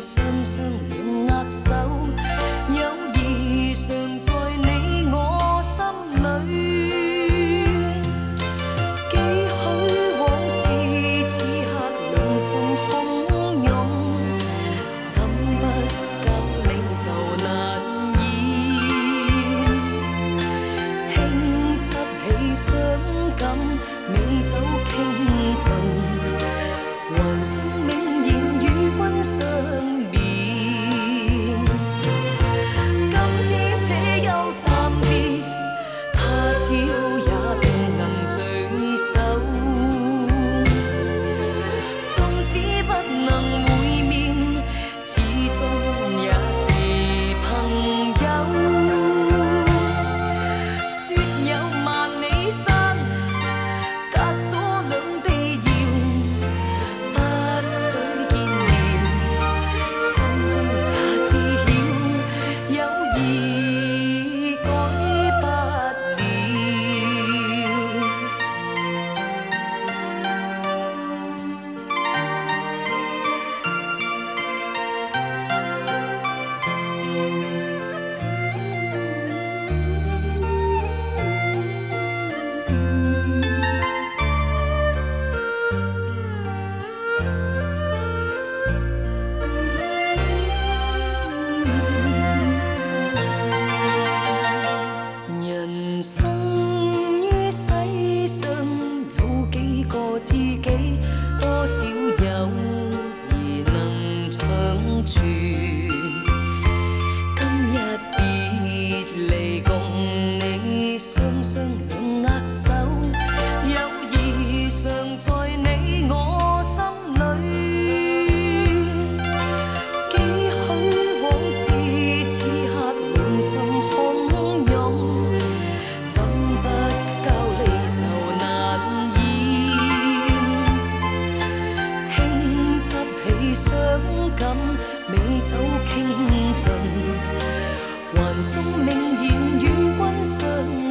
雙雙兩握手，友誼常在你我心裏。幾許往事此刻良心洶湧，怎不教你愁難言？輕執起傷感，美酒傾盡，還送銘言與君相眠。今天且休暫別，他朝也定能聚首。縱使不能會面，始終也是朋友。說有萬里山，隔咗兩地遙，不需見面，心中也知曉，友誼改不了。人生於世上有幾個知己，多少友誼能長存。今日別離，共你雙雙兩握手，友誼常在你我心裏。幾許往事此刻良心洶湧，怎不教離愁難言？輕執起傷感，美酒傾盡，還送銘言與君相